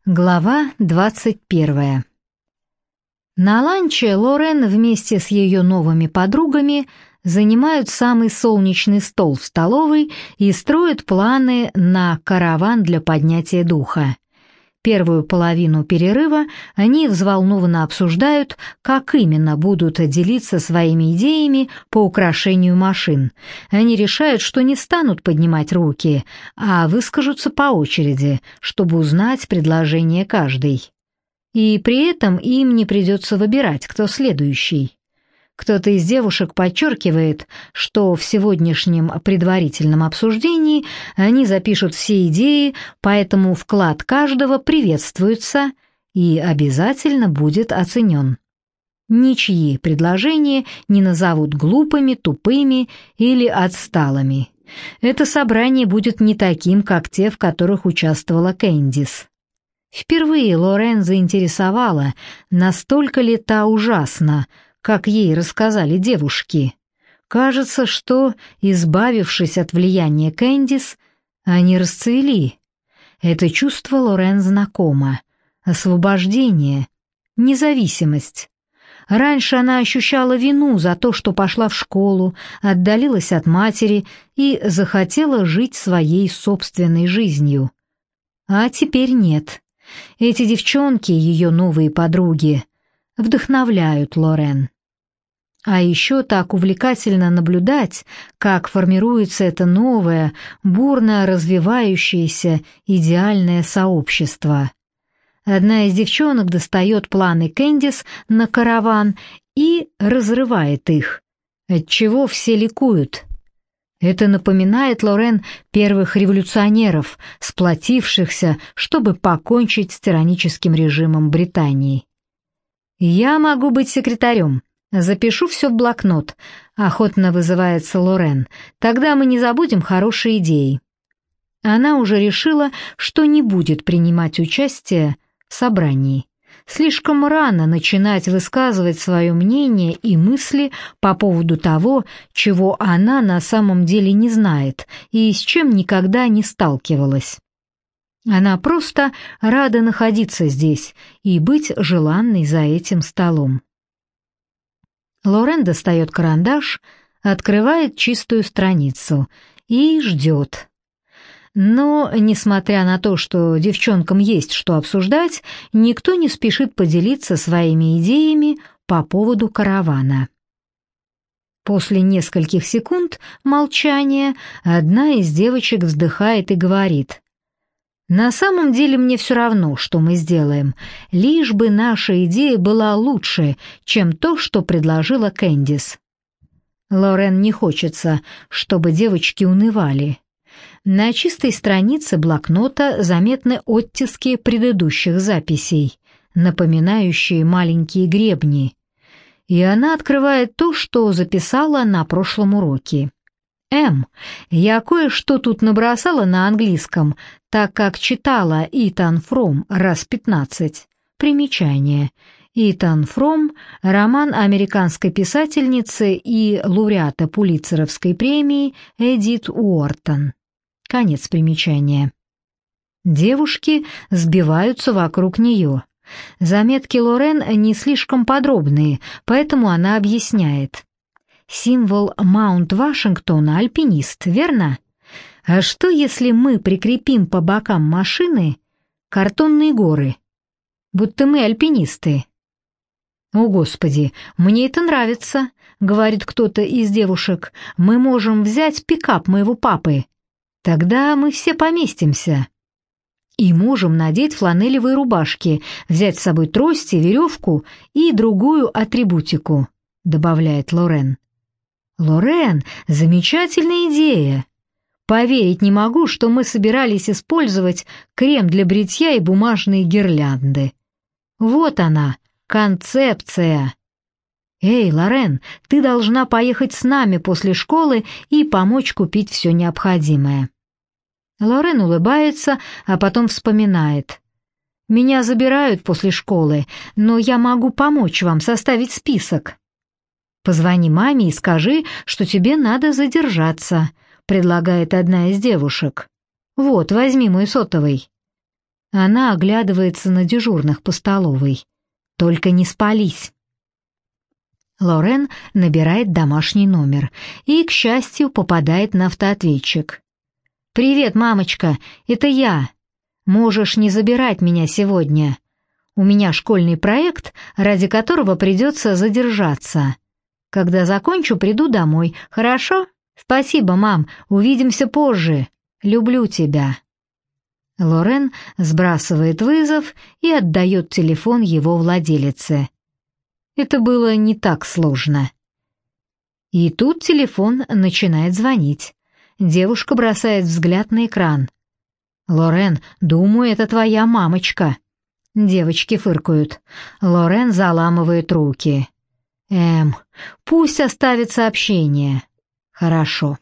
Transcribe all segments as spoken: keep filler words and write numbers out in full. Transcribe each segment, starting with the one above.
Глава двадцать первая. На ланче Лорен вместе с ее новыми подругами занимают самый солнечный стол в столовой и строят планы на караван для поднятия духа. Первую половину перерыва они взволнованно обсуждают, как именно будут делиться своими идеями по украшению машин. Они решают, что не станут поднимать руки, а выскажутся по очереди, чтобы узнать предложение каждой. И при этом им не придется выбирать, кто следующий. Кто-то из девушек подчеркивает, что в сегодняшнем предварительном обсуждении они запишут все идеи, поэтому вклад каждого приветствуется и обязательно будет оценен. Ничьи предложения не назовут глупыми, тупыми или отсталыми. Это собрание будет не таким, как те, в которых участвовала Кэндис. Впервые Лорен заинтересовала, настолько ли та ужасна, как ей рассказали девушки. Кажется, что, избавившись от влияния Кэндис, они расцвели. Это чувство Лорен знакомо. Освобождение, независимость. Раньше она ощущала вину за то, что пошла в школу, отдалилась от матери и захотела жить своей собственной жизнью. А теперь нет. Эти девчонки, ее новые подруги, вдохновляют Лорен. А еще так увлекательно наблюдать, как формируется это новое, бурно развивающееся идеальное сообщество. Одна из девчонок достает планы Кэндис на караван и разрывает их, отчего все ликуют. Это напоминает Лорен первых революционеров, сплотившихся, чтобы покончить с тираническим режимом Британии. «Я могу быть секретарем. Запишу все в блокнот», — охотно вызывается Лорен. «Тогда мы не забудем хорошие идеи». Она уже решила, что не будет принимать участие в собрании. Слишком рано начинать высказывать свое мнение и мысли по поводу того, чего она на самом деле не знает и с чем никогда не сталкивалась. Она просто рада находиться здесь и быть желанной за этим столом. Лорен достает карандаш, открывает чистую страницу и ждет. Но, несмотря на то, что девчонкам есть что обсуждать, никто не спешит поделиться своими идеями по поводу каравана. После нескольких секунд молчания одна из девочек вздыхает и говорит: «На самом деле мне все равно, что мы сделаем, лишь бы наша идея была лучше, чем то, что предложила Кэндис». Лорен не хочется, чтобы девочки унывали. На чистой странице блокнота заметны оттиски предыдущих записей, напоминающие маленькие гребни, и она открывает то, что записала на прошлом уроке. «Эм, я кое-что тут набросала на английском, так как читала Итан Фром раз пятнадцать. Примечание. Итан Фром – роман американской писательницы и лауреата Пулитцеровской премии Эдит Уортон. Конец примечания». Девушки сбиваются вокруг нее. Заметки Лорен не слишком подробные, поэтому она объясняет. Символ Маунт-Вашингтона — альпинист, верно? А что, если мы прикрепим по бокам машины картонные горы? Будто мы альпинисты. «О, Господи, мне это нравится», — говорит кто-то из девушек. «Мы можем взять пикап моего папы. Тогда мы все поместимся. И можем надеть фланелевые рубашки, взять с собой трости, веревку и другую атрибутику», — добавляет Лорен. «Лорен, замечательная идея. Поверить не могу, что мы собирались использовать крем для бритья и бумажные гирлянды. Вот она, концепция. Эй, Лорен, ты должна поехать с нами после школы и помочь купить все необходимое». Лорен улыбается, а потом вспоминает. «Меня забирают после школы, но я могу помочь вам составить список». «Позвони маме и скажи, что тебе надо задержаться», — предлагает одна из девушек. «Вот, возьми мой сотовый». Она оглядывается на дежурных по столовой. «Только не спались». Лорен набирает домашний номер и, к счастью, попадает на автоответчик. «Привет, мамочка, это я. Можешь не забирать меня сегодня. У меня школьный проект, ради которого придется задержаться. Когда закончу, приду домой. Хорошо? Спасибо, мам. Увидимся позже. Люблю тебя». Лорен сбрасывает вызов и отдает телефон его владелице. Это было не так сложно. И тут телефон начинает звонить. Девушка бросает взгляд на экран. «Лорен, думаю, это твоя мамочка». Девочки фыркают. Лорен заламывает руки. «Эм, пусть оставит сообщение». «Хорошо».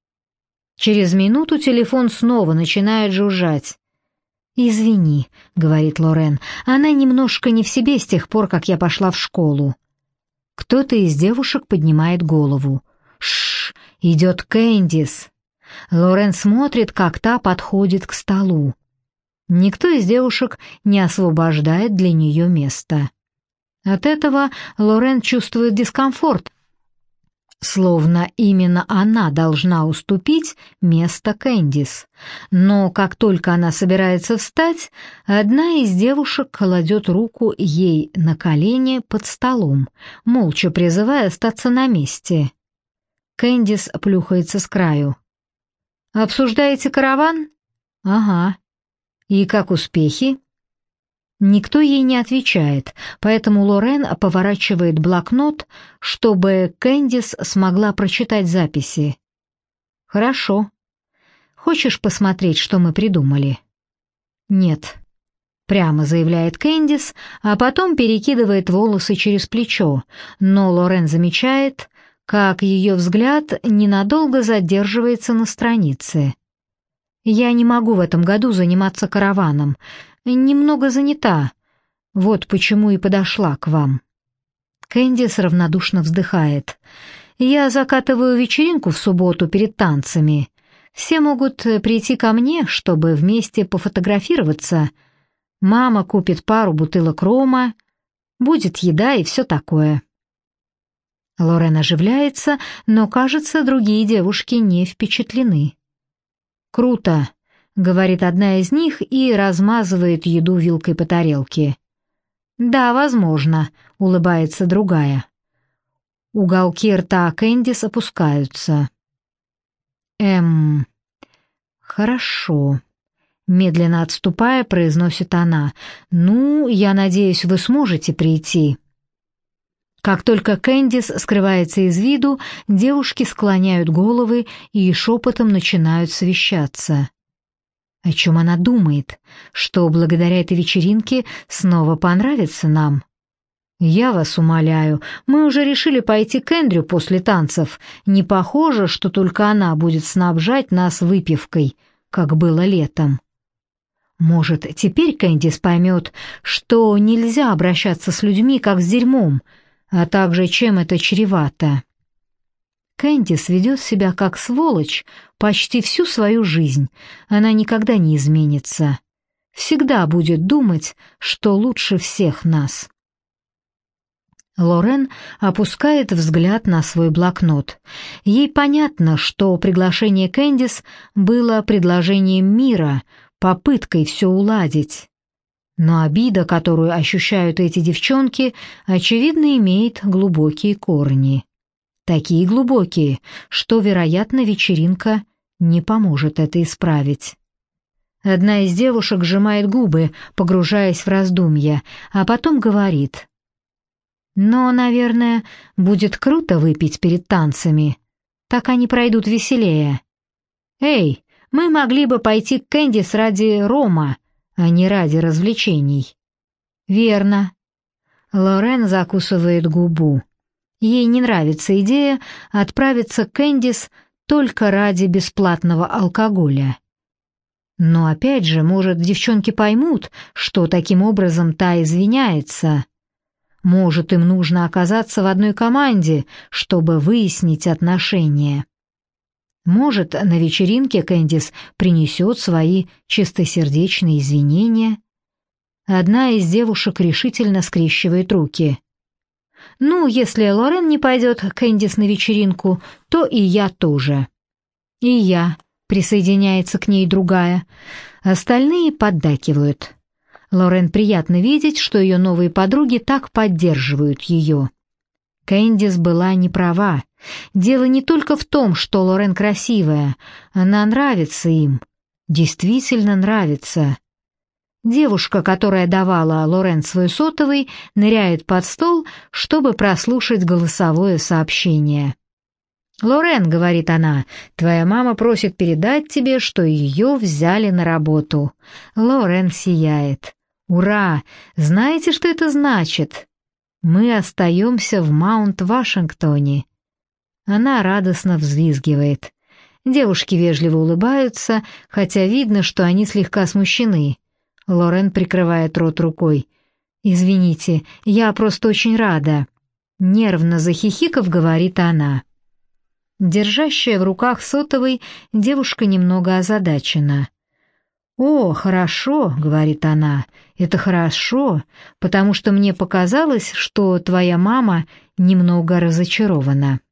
Через минуту телефон снова начинает жужжать. «Извини», — говорит Лорен, — «она немножко не в себе с тех пор, как я пошла в школу». Кто-то из девушек поднимает голову. «Шш, идет Кэндис». Лорен смотрит, как та подходит к столу. Никто из девушек не освобождает для нее место. От этого Лорен чувствует дискомфорт, словно именно она должна уступить место Кэндис. Но как только она собирается встать, одна из девушек кладет руку ей на колени под столом, молча призывая остаться на месте. Кэндис плюхается с краю. «Обсуждаете караван?» «Ага. И как успехи?» Никто ей не отвечает, поэтому Лорен поворачивает блокнот, чтобы Кэндис смогла прочитать записи. «Хорошо. Хочешь посмотреть, что мы придумали?» «Нет», — прямо заявляет Кэндис, а потом перекидывает волосы через плечо, но Лорен замечает, как ее взгляд ненадолго задерживается на странице. «Я не могу в этом году заниматься караваном. Немного занята. Вот почему и подошла к вам». Кэндис равнодушно вздыхает. «Я закатываю вечеринку в субботу перед танцами. Все могут прийти ко мне, чтобы вместе пофотографироваться. Мама купит пару бутылок рома, будет еда и все такое». Лорен оживляется, но, кажется, другие девушки не впечатлены. «Круто», — говорит одна из них и размазывает еду вилкой по тарелке. «Да, возможно», — улыбается другая. Уголки рта Кэндис опускаются. «Эм, хорошо», — медленно отступая, произносит она. «Ну, я надеюсь, вы сможете прийти». Как только Кэндис скрывается из виду, девушки склоняют головы и шепотом начинают совещаться. О чем она думает? Что благодаря этой вечеринке снова понравится нам? Я вас умоляю, мы уже решили пойти к Эндрю после танцев. Не похоже, что только она будет снабжать нас выпивкой, как было летом. Может, теперь Кэндис поймет, что нельзя обращаться с людьми, как с дерьмом, а также чем это чревато. Кэндис ведет себя как сволочь почти всю свою жизнь. Она никогда не изменится. Всегда будет думать, что лучше всех нас. Лорен опускает взгляд на свой блокнот. Ей понятно, что приглашение Кэндис было предложением мира, попыткой все уладить. Но обида, которую ощущают эти девчонки, очевидно, имеет глубокие корни. Такие глубокие, что, вероятно, вечеринка не поможет это исправить. Одна из девушек сжимает губы, погружаясь в раздумья, а потом говорит: «Но, наверное, будет круто выпить перед танцами. Так они пройдут веселее. Эй, мы могли бы пойти к Кэндис ради рома, а не ради развлечений». «Верно». Лорен закусывает губу. Ей не нравится идея отправиться к Кэндис только ради бесплатного алкоголя. Но опять же, может, девчонки поймут, что таким образом та извиняется. Может, им нужно оказаться в одной команде, чтобы выяснить отношения. Может, на вечеринке Кэндис принесет свои чистосердечные извинения? Одна из девушек решительно скрещивает руки. «Ну, если Лорен не пойдет к Кэндис на вечеринку, то и я тоже». «И я», — присоединяется к ней другая. Остальные поддакивают. Лорен приятно видеть, что ее новые подруги так поддерживают ее. Кэндис была не права. Дело не только в том, что Лорен красивая, она нравится им, действительно нравится. Девушка, которая давала Лорен свой сотовый, ныряет под стол, чтобы прослушать голосовое сообщение. «Лорен», — говорит она, — «твоя мама просит передать тебе, что ее взяли на работу». Лорен сияет. «Ура! Знаете, что это значит? Мы остаемся в Маунт-Вашингтоне». Она радостно взвизгивает. Девушки вежливо улыбаются, хотя видно, что они слегка смущены. Лорен прикрывает рот рукой. «Извините, я просто очень рада», — нервно захихикав, говорит она. Держащая в руках сотовый, девушка немного озадачена. «О, хорошо», — говорит она, — «это хорошо, потому что мне показалось, что твоя мама немного разочарована».